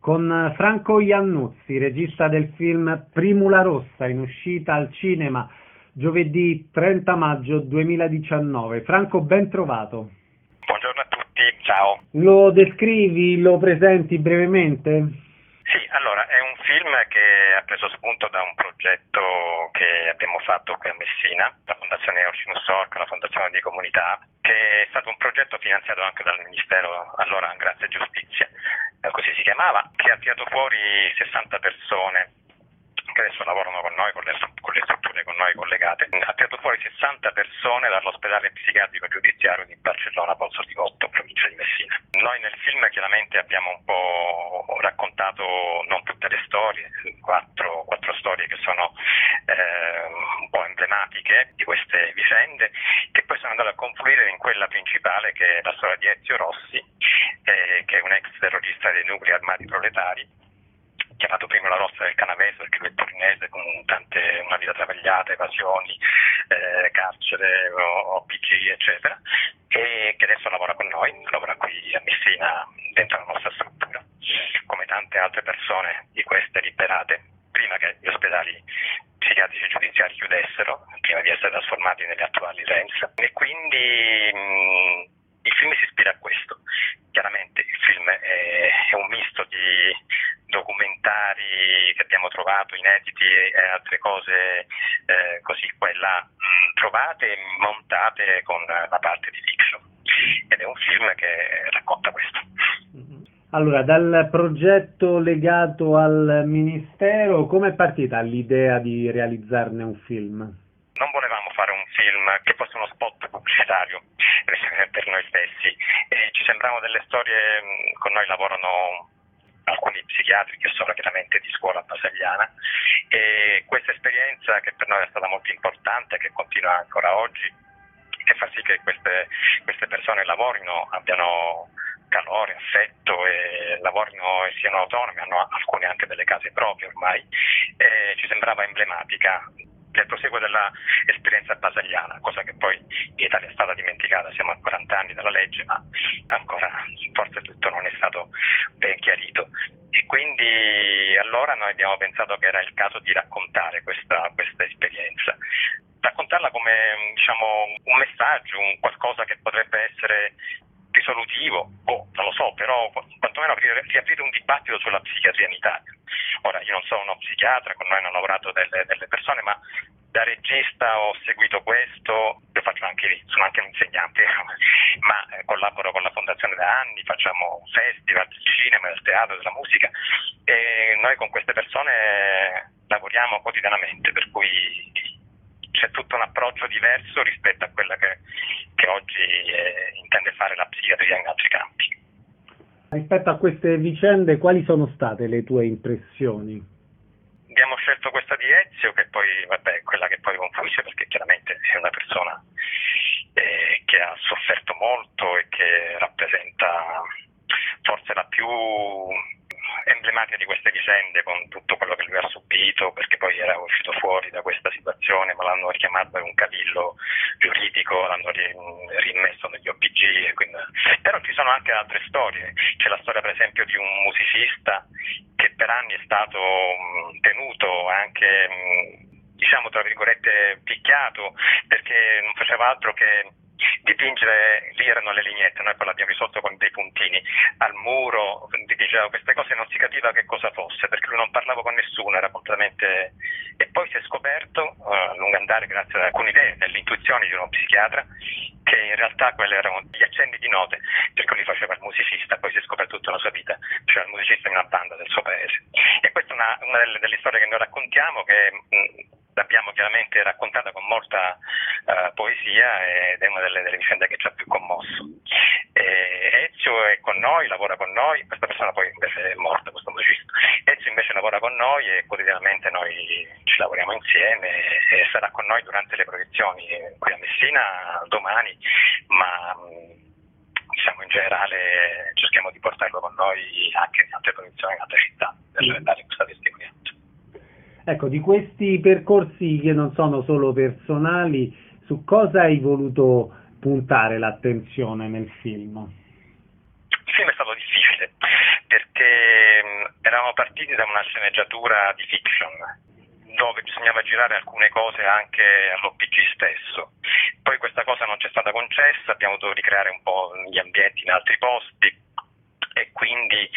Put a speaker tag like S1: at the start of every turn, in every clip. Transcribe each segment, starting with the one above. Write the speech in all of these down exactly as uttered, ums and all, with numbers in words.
S1: con Franco Iannuzzi, regista del film Primula Rossa, in uscita al cinema giovedì trenta maggio duemiladiciannove. Franco, ben trovato.
S2: Buongiorno a tutti, ciao.
S1: Lo descrivi, lo presenti brevemente?
S2: Sì, allora, è un film che ha preso spunto da un progetto che abbiamo fatto qui a Messina, la Fondazione Ocinus Orca, la Fondazione di Comunità, che è stato un progetto finanziato anche dal Ministero, allora Grazia e Giustizia, così si chiamava, che ha tirato fuori sessanta persone che adesso lavorano con noi, con le, con le strutture con noi collegate. Ha tirato fuori sessanta persone dall'ospedale psichiatrico giudiziario di Barcellona Pozzo di Gotto, provincia di Messina. Noi nel film chiaramente abbiamo un po' raccontato non tutte le storie, quattro, quattro storie che sono eh, un po' emblematiche di queste vicende, che poi sono andate a confluire in quella principale, che è la storia di Ezio Rossi, eh, che è un ex terrorista dei nuclei armati proletari, chiamato Primula Rossa del Canavese perché lui è torinese, con tante, una vita travagliata, evasioni, eh, carcere, O P G, eccetera, e che adesso lavora con noi, lavora qui a Messina dentro la nostra struttura, come tante altre persone di queste liberate prima che gli ospedali psichiatrici giudiziari chiudessero, prima di essere trasformati negli attuali R E M S. E quindi mh, il film si ispira a questo. Chiaramente il film è, è un misto di documentari che abbiamo trovato inediti e altre cose eh, così qua e là mh, trovate, montate con la parte di fiction, ed è un film che racconta questo.
S1: Allora, dal progetto legato al Ministero, come è partita l'idea di realizzarne un film?
S2: Non volevamo fare un film che fosse uno spot pubblicitario per noi stessi, e ci sembravano delle storie. Con noi lavorano alcuni psichiatri che sono chiaramente di scuola basagliana, e questa esperienza, che per noi è stata molto importante, che continua ancora oggi, che fa sì che queste, queste persone lavorino, abbiano calore, affetto, e lavorino e siano autonomi, hanno alcuni anche delle case proprie ormai, e ci sembrava emblematica del proseguo dell'esperienza basagliana, cosa che poi in Italia è stata dimenticata. Siamo a quaranta anni dalla legge, ma ancora forse tutto non è stato ben chiarito, e quindi allora noi abbiamo pensato che era il caso di raccontare questa, questa esperienza, raccontarla come, diciamo, un messaggio, un qualcosa che potrebbe essere risolutivo, oh, non lo so, però quantomeno riaprire un dibattito sulla psichiatria in Italia. Ora, io non sono uno psichiatra, con noi hanno lavorato delle, delle persone, ma da regista ho seguito questo, io faccio anche, sono anche un insegnante, ma eh, collaboro con la Fondazione da anni, facciamo festival del cinema, del teatro, della musica, e noi con queste persone lavoriamo quotidianamente, per cui c'è tutto un approccio diverso rispetto a quella che, che oggi eh, intende fare la psichiatria in altri campi.
S1: Rispetto a queste vicende, quali sono state le tue impressioni?
S2: Abbiamo scelto questa di Ezio, che poi, vabbè, è quella che poi confluisce, perché chiaramente è una persona eh, che ha sofferto molto e che rappresenta forse la più emblematica di queste vicende, con tutto quello che lui ha subito, perché poi era uscito fuori da questa situazione, ma l'hanno richiamato per un cavillo giuridico, l'hanno rimesso negli O P G, e quindi... però ci sono anche altre storie. C'è la storia per esempio di un musicista che per anni è stato mh, tenuto anche, mh, diciamo tra virgolette, picchiato, perché non faceva altro che dipingere. Lì erano le lineette, noi poi l'abbiamo risolto con dei puntini al muro, dipingeva queste cose, non si capiva che cosa fosse, perché lui non parlava con nessuno, era completamente... E poi si è scoperto uh, a lungo andare, grazie ad alcune idee, delle intuizioni di uno psichiatra, che in realtà quelle erano gli accenni di note, perché lui faceva il musicista, poi si è scoperto tutta la sua vita, cioè il musicista in una banda del suo paese. E questa è una, una delle, delle storie che noi raccontiamo, che mh, l'abbiamo chiaramente raccontata con molta uh, poesia, ed è una delle, delle vicende che ci ha più commosso. E Ezio è con noi, lavora con noi, questa persona poi invece è morta, questo musicista. Ezio invece lavora con noi e quotidianamente noi ci lavoriamo insieme, e sarà con noi durante le proiezioni qui a Messina domani, ma diciamo in generale cerchiamo di portarlo con noi anche in altre proiezioni in altre città, per dare questa testimonianza.
S1: Ecco, di questi percorsi che non sono solo personali, su cosa hai voluto puntare l'attenzione nel film?
S2: Il film è stato difficile perché partiti da una sceneggiatura di fiction, dove bisognava girare alcune cose anche all'O P G stesso. Poi questa cosa non ci è stata concessa, abbiamo dovuto ricreare un po' gli ambienti in altri posti e quindi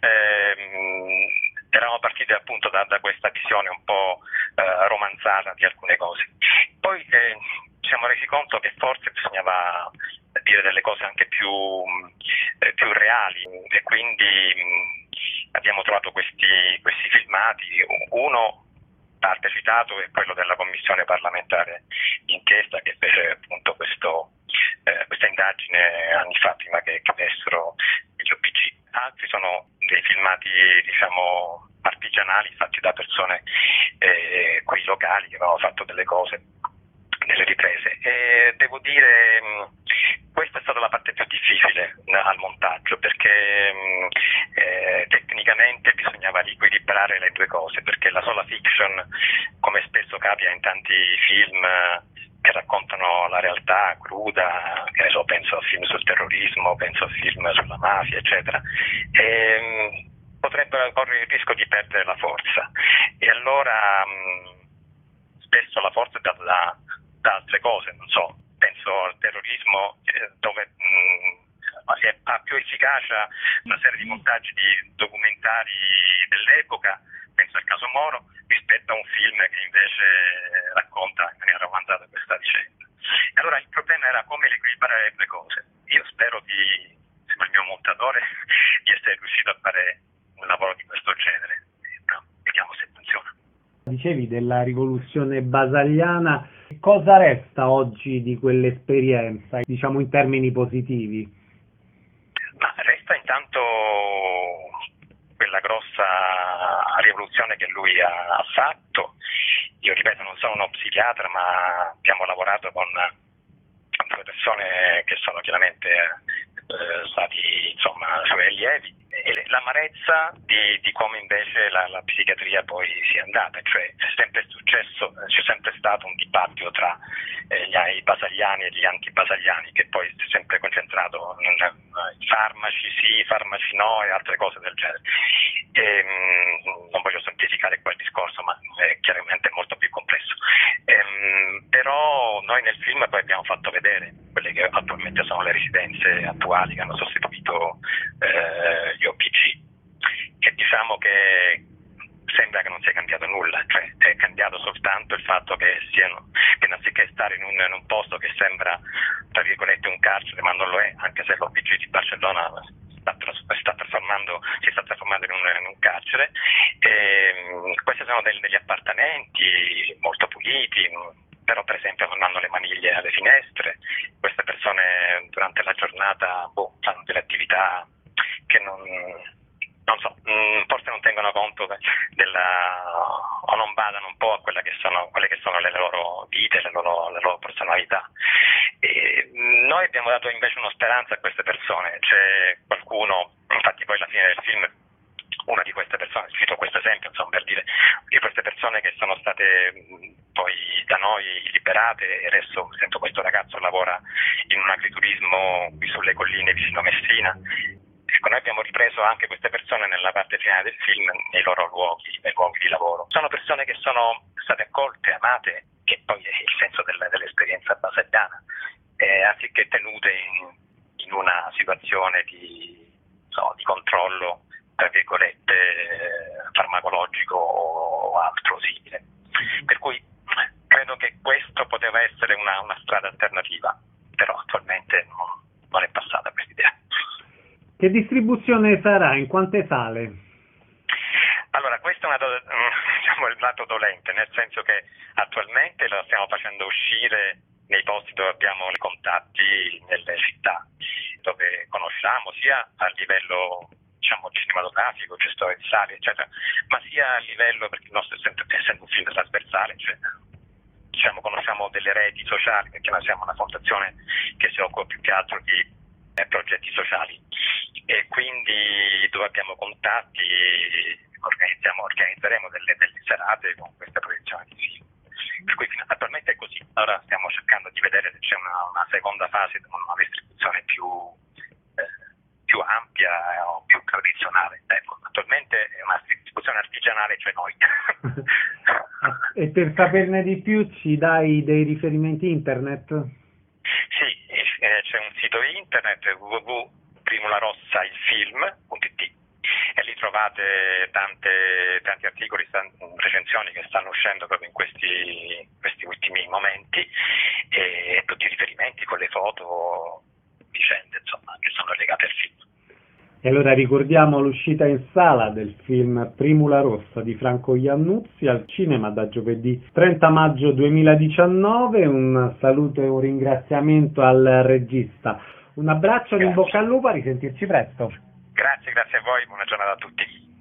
S2: ehm, eravamo partiti appunto da, da questa visione un po' eh, romanzata di alcune cose. Poi eh, ci siamo resi conto che forse bisognava dire delle cose anche più, eh, più reali e quindi mh, abbiamo trovato questi, questi filmati. Uno parte citato è quello della commissione parlamentare d'inchiesta che fece appunto questo, eh, questa indagine anni fa prima che cadessero gli O P G. Altri sono dei filmati diciamo artigianali fatti da persone eh, qui locali che avevano fatto delle cose, delle riprese e devo dire mh, questa è stata la parte più difficile n- al montaggio perché mh, eh, tecnicamente bisognava riequilibrare le due cose, perché la sola fiction, come spesso capita in tanti film che raccontano la realtà cruda, che ne so, penso a film sul terrorismo, penso a film sulla mafia eccetera, e, mh, potrebbero correre il rischio di perdere la forza e allora mh, spesso la forza è data da da altre cose, non so, penso al terrorismo eh, dove mh, ha più efficacia una serie di montaggi di documentari dell'epoca, penso al caso Moro, rispetto a un film che invece racconta in maniera romanzata questa vicenda. E allora il problema era come equilibrare le due cose. Io spero di, insieme al mio montatore, di essere riuscito a fare un lavoro di questo genere. No, vediamo se funziona.
S1: Dicevi della rivoluzione basagliana, cosa resta oggi di quell'esperienza, diciamo in termini positivi?
S2: Ma resta intanto quella grossa rivoluzione che lui ha fatto. Io ripeto, non sono uno psichiatra, ma abbiamo lavorato con due persone che sono chiaramente eh, stati insomma suoi allievi. E l'amarezza di, di come invece la, la psichiatria poi sia andata, cioè è sempre successo, c'è sempre stato un dibattito tra eh, gli, i basagliani e gli antibasagliani che poi si è sempre concentrato in, in farmaci sì, farmaci no e altre cose del genere. E, mh, non voglio semplificare quel discorso, ma è chiaramente molto più complesso. E, mh, però noi nel film poi abbiamo fatto vedere quelle che attualmente sono le residenze attuali che hanno sostituito eh, gli O P G e diciamo che sembra che non sia cambiato nulla, cioè è cambiato soltanto il fatto che siano che anziché stare in un, in un posto che sembra tra virgolette un carcere, ma non lo è, anche se l'O P G di Barcellona sta, sta trasformando, si sta trasformando in un, in un carcere. E, questi sono degli, degli appartamenti molto puliti, però per esempio non hanno le maniglie alle finestre, queste persone durante la giornata boh, fanno delle attività che non, non so, forse non tengono conto della, o non badano un po' a quella che sono, quelle che sono le loro vite, le loro, le loro personalità. E noi abbiamo dato invece una speranza a queste persone, c'è qualcuno, infatti poi alla fine del film una di queste persone, cito questo esempio insomma, per dire di queste persone che sono state poi da noi liberate e adesso per esempio questo ragazzo lavora in un agriturismo qui sulle colline vicino Messina. Ecco, noi abbiamo ripreso anche queste persone nella parte finale del film nei loro luoghi, nei luoghi di lavoro. Sono persone che sono state accolte, amate, che poi è il senso del, dell'esperienza basagliana, eh, anziché tenute in, in una situazione di, so, di controllo tra virgolette farmacologico o altro simile. Per cui credo che questo poteva essere una, una strada alternativa, però attualmente non, non è passata questa idea.
S1: Che distribuzione sarà? In quante sale?
S2: Allora, questo è una, diciamo, il lato dolente, nel senso che attualmente lo stiamo facendo uscire nei posti dove abbiamo i contatti nelle città, dove conosciamo sia a livello diciamo cinematografico, gestori di sale, eccetera, ma sia a livello, perché il nostro essendo, essendo un film trasversale, cioè diciamo conosciamo delle reti sociali, perché noi siamo una fondazione che si occupa più che altro di eh, progetti sociali e quindi dove abbiamo contatti organizziamo, organizzeremo delle, delle serate con queste proiezioni di film. Per cui attualmente è così. Ora stiamo cercando di vedere se c'è una, una seconda fase con una distribuzione più eh, più ampia o più tradizionale. Ecco, attualmente è una distribuzione canale c'è noi.
S1: E per saperne di più ci dai dei riferimenti internet?
S2: Sì, eh, c'è un sito internet w w w punto primularossa.il punto it e lì trovate tante, tanti articoli, recensioni che stanno uscendo proprio in questi, questi ultimi momenti e tutti i riferimenti con le foto, vicende insomma che sono legate al film.
S1: E allora ricordiamo l'uscita in sala del film Primula Rossa di Franco Iannuzzi al cinema da giovedì trenta maggio duemiladiciannove. Un saluto e un ringraziamento al regista. Un abbraccio, in bocca al lupo, a risentirci presto.
S2: Grazie, grazie a voi, buona giornata a tutti.